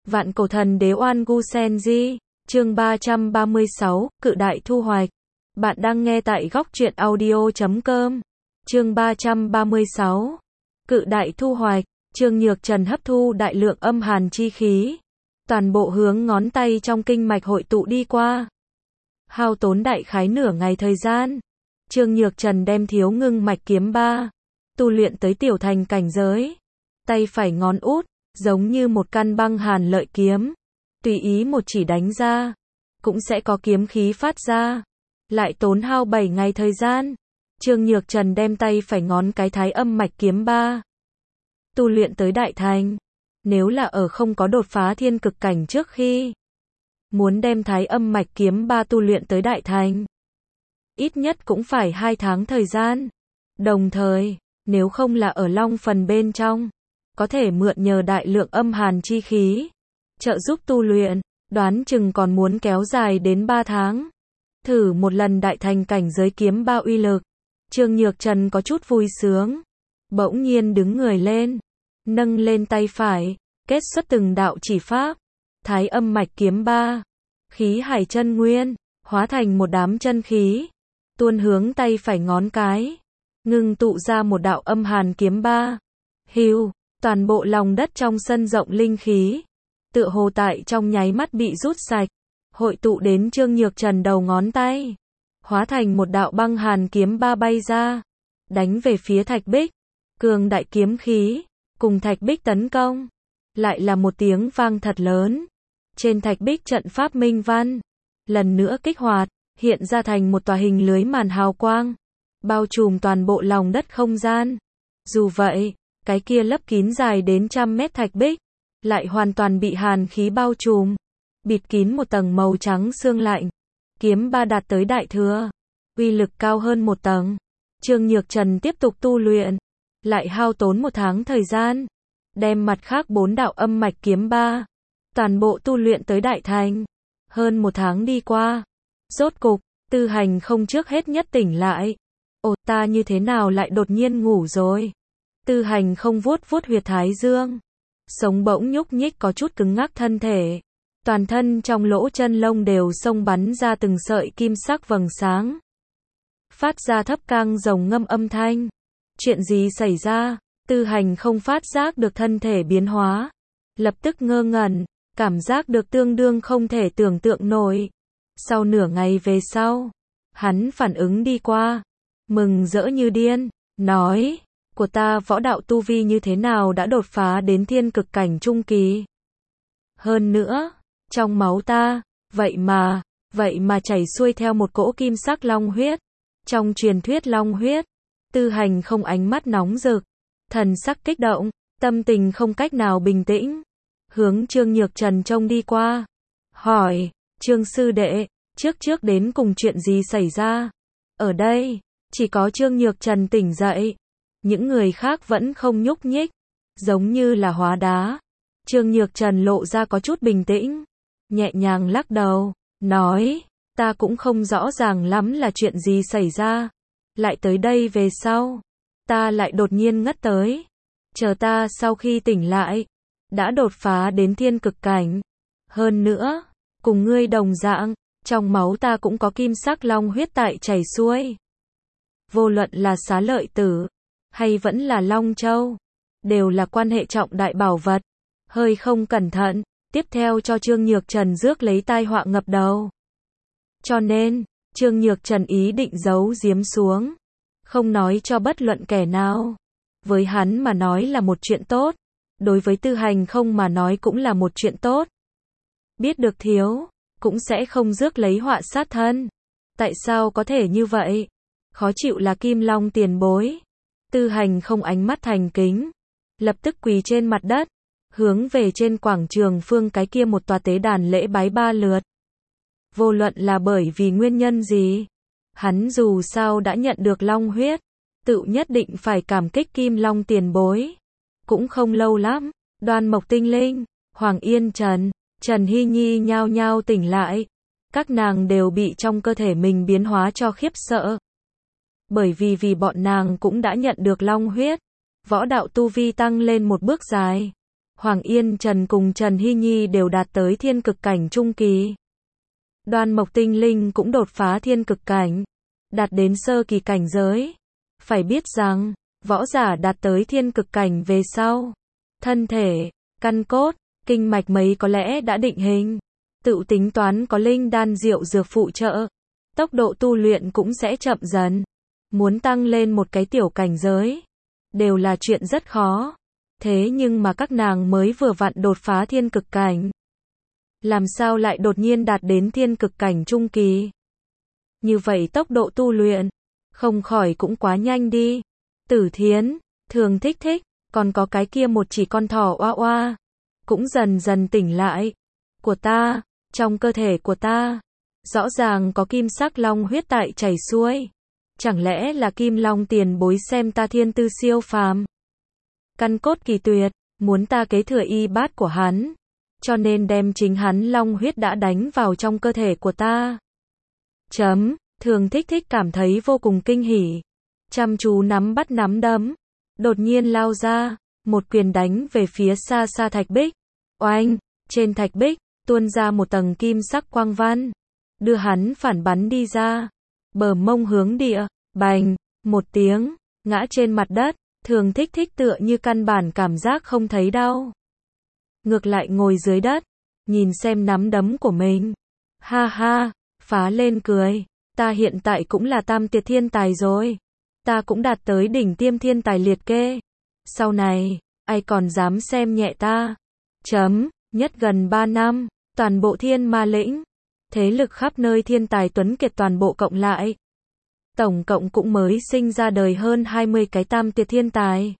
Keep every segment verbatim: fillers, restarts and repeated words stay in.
Vạn cổ thần đế Oan Gu Senji, chương ba trăm ba mươi sáu, Cự đại thu hoạch. Bạn đang nghe tại góc truyện audio chấm com. Chương ba trăm ba mươi sáu, Cự đại thu hoạch. Trương Nhược Trần hấp thu đại lượng âm hàn chi khí, toàn bộ hướng ngón tay trong kinh mạch hội tụ đi qua. Hao tốn đại khái nửa ngày thời gian, Trương Nhược Trần đem thiếu ngưng mạch kiếm ba tu luyện tới tiểu thành cảnh giới. Tay phải ngón út giống như một căn băng hàn lợi kiếm, tùy ý một chỉ đánh ra, cũng sẽ có kiếm khí phát ra. Lại tốn hao bảy ngày thời gian, Trương Nhược Trần đem tay phải ngón cái thái âm mạch kiếm ba tu luyện tới đại thành. Nếu là ở không có đột phá thiên cực cảnh trước khi, muốn đem thái âm mạch kiếm ba tu luyện tới đại thành, ít nhất cũng phải hai tháng thời gian. Đồng thời, nếu không là ở long phần bên trong, có thể mượn nhờ đại lượng âm hàn chi khí trợ giúp tu luyện, đoán chừng còn muốn kéo dài đến ba tháng. Thử một lần đại thành cảnh giới kiếm ba uy lực, Trương Nhược Trần có chút vui sướng, bỗng nhiên đứng người lên, nâng lên tay phải, kết xuất từng đạo chỉ pháp, thái âm mạch kiếm ba, khí hải chân nguyên, hóa thành một đám chân khí, tuôn hướng tay phải ngón cái, ngưng tụ ra một đạo âm hàn kiếm ba. Hưu, toàn bộ lòng đất trong sân rộng linh khí, tựa hồ tại trong nháy mắt bị rút sạch, hội tụ đến Trương Nhược Trần đầu ngón tay, hóa thành một đạo băng hàn kiếm ba bay ra, đánh về phía thạch bích. Cường đại kiếm khí cùng thạch bích tấn công, lại là một tiếng vang thật lớn. Trên thạch bích trận pháp minh văn lần nữa kích hoạt, hiện ra thành một tòa hình lưới màn hào quang, bao trùm toàn bộ lòng đất không gian. Dù vậy, cái kia lấp kín dài đến trăm mét thạch bích lại hoàn toàn bị hàn khí bao trùm, bịt kín một tầng màu trắng sương lạnh. Kiếm ba đạt tới đại thừa, uy lực cao hơn một tầng. Trương Nhược Trần tiếp tục tu luyện, lại hao tốn một tháng thời gian, đem mặt khác bốn đạo âm mạch kiếm ba toàn bộ tu luyện tới đại thành. Hơn một tháng đi qua, rốt cục, Tư Hành không trước hết nhất tỉnh lại. Ồ, ta như thế nào lại đột nhiên ngủ rồi? Tư Hành không vuốt vuốt huyệt thái dương, sống bỗng nhúc nhích có chút cứng ngắc thân thể, toàn thân trong lỗ chân lông đều xông bắn ra từng sợi kim sắc vầng sáng, phát ra thấp cang rồng ngâm âm thanh. Chuyện gì xảy ra? Tư Hành không phát giác được thân thể biến hóa, lập tức ngơ ngẩn, cảm giác được tương đương không thể tưởng tượng nổi. Sau nửa ngày về sau, hắn phản ứng đi qua, mừng rỡ như điên, nói, của ta võ đạo tu vi như thế nào đã đột phá đến thiên cực cảnh trung kỳ. Hơn nữa, trong máu ta, vậy mà, vậy mà chảy xuôi theo một cỗ kim sắc long huyết. Trong truyền thuyết long huyết. Tư Hành không ánh mắt nóng rực, thần sắc kích động, tâm tình không cách nào bình tĩnh, hướng Trương Nhược Trần trông đi qua, hỏi, Trương sư đệ, trước trước đến cùng chuyện gì xảy ra? Ở đây, chỉ có Trương Nhược Trần tỉnh dậy, những người khác vẫn không nhúc nhích, giống như là hóa đá. Trương Nhược Trần lộ ra có chút bình tĩnh, nhẹ nhàng lắc đầu, nói, ta cũng không rõ ràng lắm là chuyện gì xảy ra. Lại tới đây về sau, ta lại đột nhiên ngất tới. Chờ ta sau khi tỉnh lại, đã đột phá đến thiên cực cảnh. Hơn nữa, cùng ngươi đồng dạng, trong máu ta cũng có kim sắc long huyết tại chảy xuôi. Vô luận là xá lợi tử, hay vẫn là long châu, đều là quan hệ trọng đại bảo vật. Hơi không cẩn thận, tiếp theo cho Trương Nhược Trần rước lấy tai họa ngập đầu. Cho nên, Trương Nhược Trần ý định giấu giếm xuống, không nói cho bất luận kẻ nào. Với hắn mà nói là một chuyện tốt, đối với Tư Hành không mà nói cũng là một chuyện tốt. Biết được thiếu, cũng sẽ không rước lấy họa sát thân. Tại sao có thể như vậy? Khó chịu là Kim Long tiền bối. Tư Hành không ánh mắt thành kính, lập tức quỳ trên mặt đất, hướng về trên quảng trường phương cái kia một tòa tế đàn lễ bái ba lượt. Vô luận là bởi vì nguyên nhân gì, hắn dù sao đã nhận được long huyết, tự nhất định phải cảm kích Kim Long tiền bối. Cũng không lâu lắm, Đoan Mộc Tinh Linh, Hoàng Yên Trần, Trần Hy Nhi nhao nhao tỉnh lại. Các nàng đều bị trong cơ thể mình biến hóa cho khiếp sợ. Bởi vì vì bọn nàng cũng đã nhận được long huyết, võ đạo tu vi tăng lên một bước dài. Hoàng Yên Trần cùng Trần Hy Nhi đều đạt tới thiên cực cảnh trung kỳ. Đoan Mộc Tinh Linh cũng đột phá thiên cực cảnh, đạt đến sơ kỳ cảnh giới. Phải biết rằng, võ giả đạt tới thiên cực cảnh về sau, thân thể, căn cốt, kinh mạch mấy có lẽ đã định hình, tự tính toán có linh đan diệu dược phụ trợ, tốc độ tu luyện cũng sẽ chậm dần. Muốn tăng lên một cái tiểu cảnh giới, đều là chuyện rất khó. Thế nhưng mà các nàng mới vừa vặn đột phá thiên cực cảnh, làm sao lại đột nhiên đạt đến thiên cực cảnh trung kỳ? Như vậy tốc độ tu luyện, không khỏi cũng quá nhanh đi. Tử Thiến, Thường Thích Thích, còn có cái kia một chỉ con thỏ oa oa, cũng dần dần tỉnh lại. Của ta, trong cơ thể của ta, rõ ràng có kim sắc long huyết tại chảy xuôi. Chẳng lẽ là Kim Long tiền bối xem ta thiên tư siêu phàm, căn cốt kỳ tuyệt, muốn ta kế thừa y bát của hắn, cho nên đem chính hắn long huyết đã đánh vào trong cơ thể của ta. Chấm, Thường Thích Thích cảm thấy vô cùng kinh hỉ, chăm chú nắm bắt nắm đấm, đột nhiên lao ra, một quyền đánh về phía xa xa thạch bích. Oanh, trên thạch bích, tuôn ra một tầng kim sắc quang văn, đưa hắn phản bắn đi ra, bờ mông hướng địa, bành, một tiếng, ngã trên mặt đất. Thường Thích Thích tựa như căn bản cảm giác không thấy đau, ngược lại ngồi dưới đất, nhìn xem nắm đấm của mình. Ha ha, phá lên cười, ta hiện tại cũng là tam tiệt thiên tài rồi, ta cũng đạt tới đỉnh tiêm thiên tài liệt kê, sau này, ai còn dám xem nhẹ ta. Chấm, nhất gần ba năm, toàn bộ thiên ma lĩnh, thế lực khắp nơi thiên tài tuấn kiệt toàn bộ cộng lại, tổng cộng cũng mới sinh ra đời hơn hai mươi cái tam tiệt thiên tài.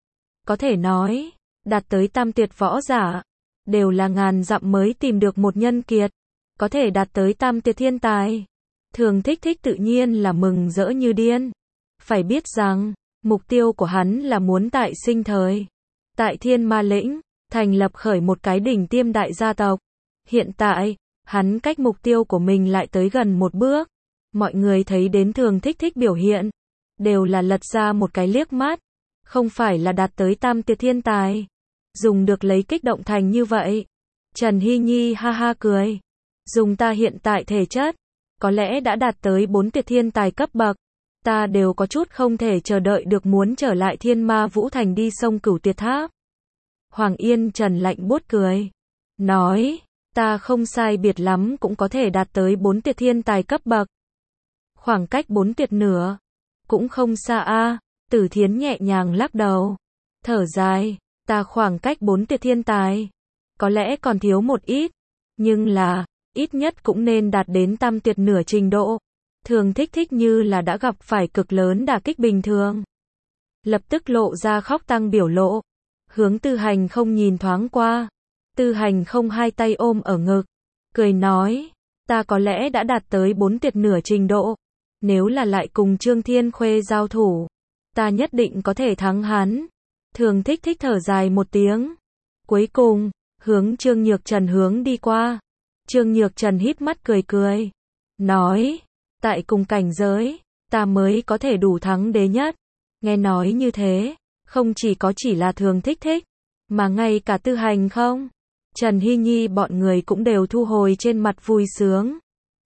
Có thể nói, đạt tới tam tiệt võ giả, đều là ngàn dặm mới tìm được một nhân kiệt, có thể đạt tới tam tiệt thiên tài. Thường Thích Thích tự nhiên là mừng rỡ như điên. Phải biết rằng, mục tiêu của hắn là muốn tại sinh thời, tại thiên ma lĩnh, thành lập khởi một cái đỉnh tiêm đại gia tộc. Hiện tại, hắn cách mục tiêu của mình lại tới gần một bước. Mọi người thấy đến Thường Thích Thích biểu hiện, đều là lật ra một cái liếc mắt, không phải là đạt tới tam tiệt thiên tài, dùng được lấy kích động thành như vậy. Trần Hy Nhi ha ha cười, dùng ta hiện tại thể chất, có lẽ đã đạt tới bốn tiệt thiên tài cấp bậc, ta đều có chút không thể chờ đợi được muốn trở lại Thiên Ma Vũ Thành đi sông Cửu Tuyệt Tháp. Hoàng Yên Trần lạnh buốt cười, nói, ta không sai biệt lắm cũng có thể đạt tới bốn tiệt thiên tài cấp bậc. Khoảng cách bốn tiệt nửa, cũng không xa a. Tử Thiến nhẹ nhàng lắc đầu, thở dài, ta khoảng cách bốn tiệt thiên tài, có lẽ còn thiếu một ít, nhưng là, ít nhất cũng nên đạt đến tam tiệt nửa trình độ. Thường Thích Thích như là đã gặp phải cực lớn đả kích bình thường, lập tức lộ ra khóc tăng biểu lộ, hướng Tư Hành không nhìn thoáng qua. Tư Hành không hai tay ôm ở ngực, cười nói, ta có lẽ đã đạt tới bốn tiệt nửa trình độ, nếu là lại cùng Trương Thiên Khuê giao thủ, ta nhất định có thể thắng hắn. Thường Thích Thích thở dài một tiếng, cuối cùng, hướng Trương Nhược Trần hướng đi qua. Trương Nhược Trần híp mắt cười cười, nói, tại cùng cảnh giới, ta mới có thể đủ thắng đế nhất. Nghe nói như thế, không chỉ có chỉ là Thường Thích Thích, mà ngay cả Tư Hành không, Trần Hy Nhi bọn người cũng đều thu hồi trên mặt vui sướng.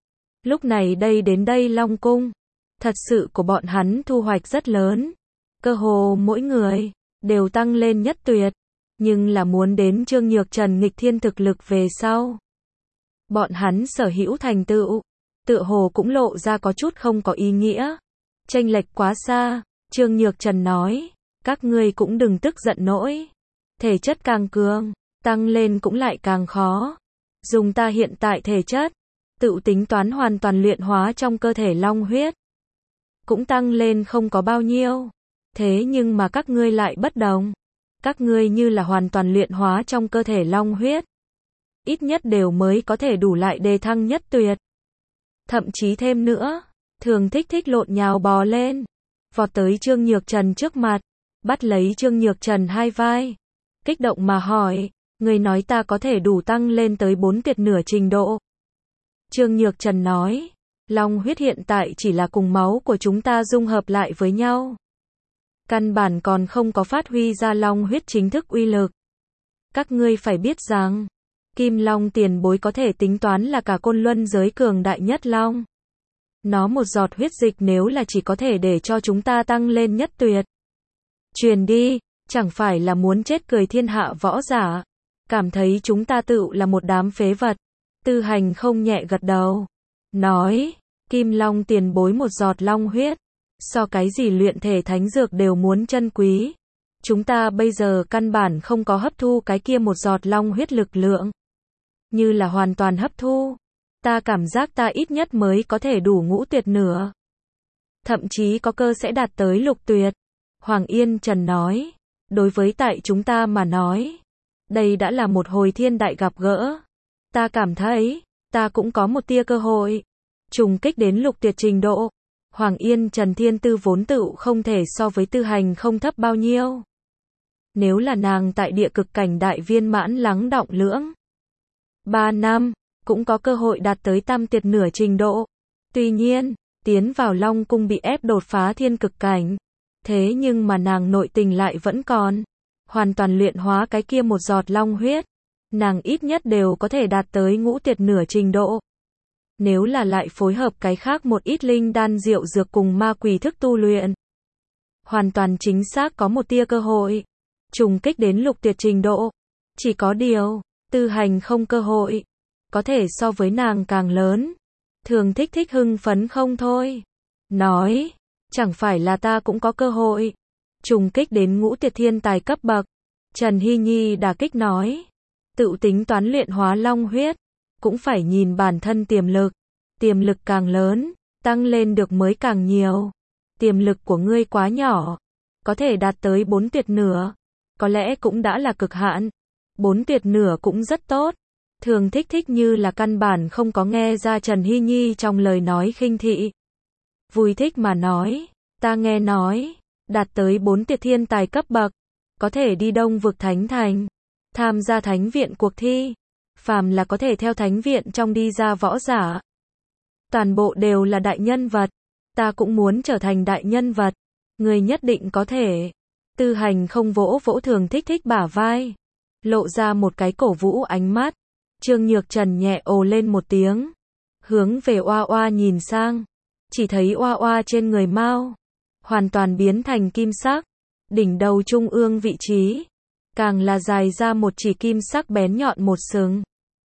Lúc này đây đến đây Long Cung, thật sự của bọn hắn thu hoạch rất lớn, cơ hồ mỗi người đều tăng lên nhất tuyệt, nhưng là muốn đến Trương Nhược Trần nghịch thiên thực lực về sau, bọn hắn sở hữu thành tựu, tựa hồ cũng lộ ra có chút không có ý nghĩa, chênh lệch quá xa. Trương Nhược Trần nói, các ngươi cũng đừng tức giận nỗi, thể chất càng cường, tăng lên cũng lại càng khó. Dùng ta hiện tại thể chất, tự tính toán hoàn toàn luyện hóa trong cơ thể long huyết, cũng tăng lên không có bao nhiêu. Thế nhưng mà các ngươi lại bất đồng, các ngươi như là hoàn toàn luyện hóa trong cơ thể long huyết, ít nhất đều mới có thể đủ lại đề thăng nhất tuyệt. Thậm chí thêm nữa, Thường Thích Thích lộn nhào bò lên, vọt tới Trương Nhược Trần trước mặt, bắt lấy Trương Nhược Trần hai vai, kích động mà hỏi, người nói ta có thể đủ tăng lên tới bốn tiệt nửa trình độ. Trương Nhược Trần nói, long huyết hiện tại chỉ là cùng máu của chúng ta dung hợp lại với nhau, căn bản còn không có phát huy ra long huyết chính thức uy lực. Các ngươi phải biết rằng, Kim Long tiền bối có thể tính toán là cả côn luân giới cường đại nhất long. Nó một giọt huyết dịch nếu là chỉ có thể để cho chúng ta tăng lên nhất tuyệt. Truyền đi, chẳng phải là muốn chết cười thiên hạ võ giả. Cảm thấy chúng ta tự là một đám phế vật. Tư Hành không nhẹ gật đầu. Nói, Kim Long tiền bối một giọt long huyết. So cái gì luyện thể thánh dược đều muốn chân quý. Chúng ta bây giờ căn bản không có hấp thu cái kia một giọt long huyết lực lượng. Như là hoàn toàn hấp thu. Ta cảm giác ta ít nhất mới có thể đủ ngũ tuyệt nửa. Thậm chí có cơ sẽ đạt tới lục tuyệt. Hoàng Yên Trần nói. Đối với tại chúng ta mà nói. Đây đã là một hồi thiên đại gặp gỡ. Ta cảm thấy, ta cũng có một tia cơ hội. Trùng kích đến lục tuyệt trình độ. Hoàng Yên Trần thiên tư vốn tự không thể so với Tư Hành không thấp bao nhiêu. Nếu là nàng tại địa cực cảnh đại viên mãn lắng đọng lưỡng. Ba năm, cũng có cơ hội đạt tới tam tuyệt nửa trình độ. Tuy nhiên, tiến vào Long Cung bị ép đột phá thiên cực cảnh. Thế nhưng mà nàng nội tình lại vẫn còn. Hoàn toàn luyện hóa cái kia một giọt long huyết. Nàng ít nhất đều có thể đạt tới ngũ tuyệt nửa trình độ. Nếu là lại phối hợp cái khác một ít linh đan diệu dược cùng ma quỷ thức tu luyện. Hoàn toàn chính xác có một tia cơ hội. Trùng kích đến lục tuyệt trình độ. Chỉ có điều, Tư Hành không cơ hội. Có thể so với nàng càng lớn. Thường Thích Thích hưng phấn không thôi. Nói, chẳng phải là ta cũng có cơ hội. Trùng kích đến ngũ tuyệt thiên tài cấp bậc. Trần Hy Nhi đả kích nói. Tự tính toán luyện hóa long huyết. Cũng phải nhìn bản thân tiềm lực. Tiềm lực càng lớn, tăng lên được mới càng nhiều. Tiềm lực của ngươi quá nhỏ. Có thể đạt tới bốn tuyệt nửa. Có lẽ cũng đã là cực hạn. Bốn tuyệt nửa cũng rất tốt. Thường Thích Thích như là căn bản không có nghe ra Trần Hy Nhi trong lời nói khinh thị. Vui thích mà nói. Ta nghe nói. Đạt tới bốn tuyệt thiên tài cấp bậc. Có thể đi Đông vực Thánh Thành. Tham gia thánh viện cuộc thi. Phàm là có thể theo thánh viện trong đi ra võ giả. Toàn bộ đều là đại nhân vật. Ta cũng muốn trở thành đại nhân vật. Người nhất định có thể. Tư Hành không vỗ vỗ Thường Thích Thích bả vai. Lộ ra một cái cổ vũ ánh mắt. Trương Nhược Trần nhẹ ồ lên một tiếng. Hướng về Oa Oa nhìn sang. Chỉ thấy Oa Oa trên người Mao. Hoàn toàn biến thành kim sắc. Đỉnh đầu trung ương vị trí. Càng là dài ra một chỉ kim sắc bén nhọn một sừng.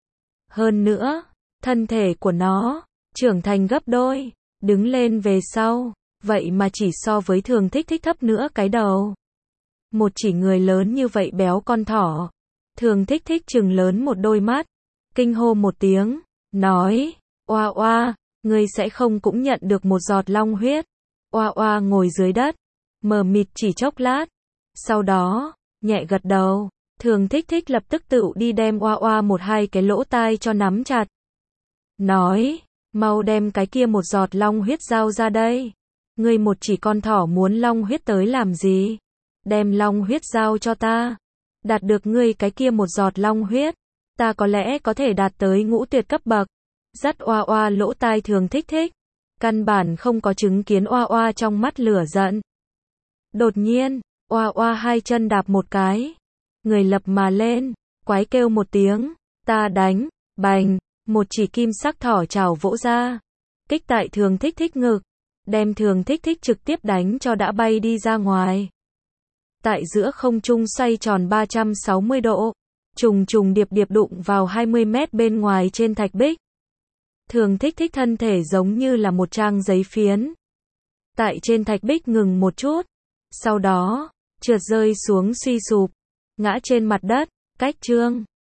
Hơn nữa, thân thể của nó trưởng thành gấp đôi, đứng lên về sau, vậy mà chỉ so với Thường Thích Thích thấp nữa cái đầu. Một chỉ người lớn như vậy béo con thỏ. Thường Thích Thích trừng lớn một đôi mắt, kinh hô một tiếng, nói, Oa Oa, ngươi sẽ không cũng nhận được một giọt long huyết. Oa Oa ngồi dưới đất, mờ mịt chỉ chốc lát, sau đó, nhẹ gật đầu. Thường Thích Thích lập tức tự đi đem Oa Oa một hai cái lỗ tai cho nắm chặt. Nói, mau đem cái kia một giọt long huyết giao ra đây. Ngươi một chỉ con thỏ muốn long huyết tới làm gì? Đem long huyết giao cho ta. Đạt được ngươi cái kia một giọt long huyết. Ta có lẽ có thể đạt tới ngũ tuyệt cấp bậc. Dắt Oa Oa lỗ tai Thường Thích Thích. Căn bản không có chứng kiến Oa Oa trong mắt lửa giận. Đột nhiên, Oa Oa hai chân đạp một cái. Người lập mà lên, quái kêu một tiếng, ta đánh, bành, một chỉ kim sắc thỏ trảo vỗ ra. Kích tại Thường Thích Thích ngực, đem Thường Thích Thích trực tiếp đánh cho đã bay đi ra ngoài. Tại giữa không trung xoay tròn ba trăm sáu mươi độ, trùng trùng điệp điệp đụng vào hai mươi mét bên ngoài trên thạch bích. Thường Thích Thích thân thể giống như là một trang giấy phiến. Tại trên thạch bích ngừng một chút, sau đó, trượt rơi xuống suy sụp. Ngã trên mặt đất, cách Trương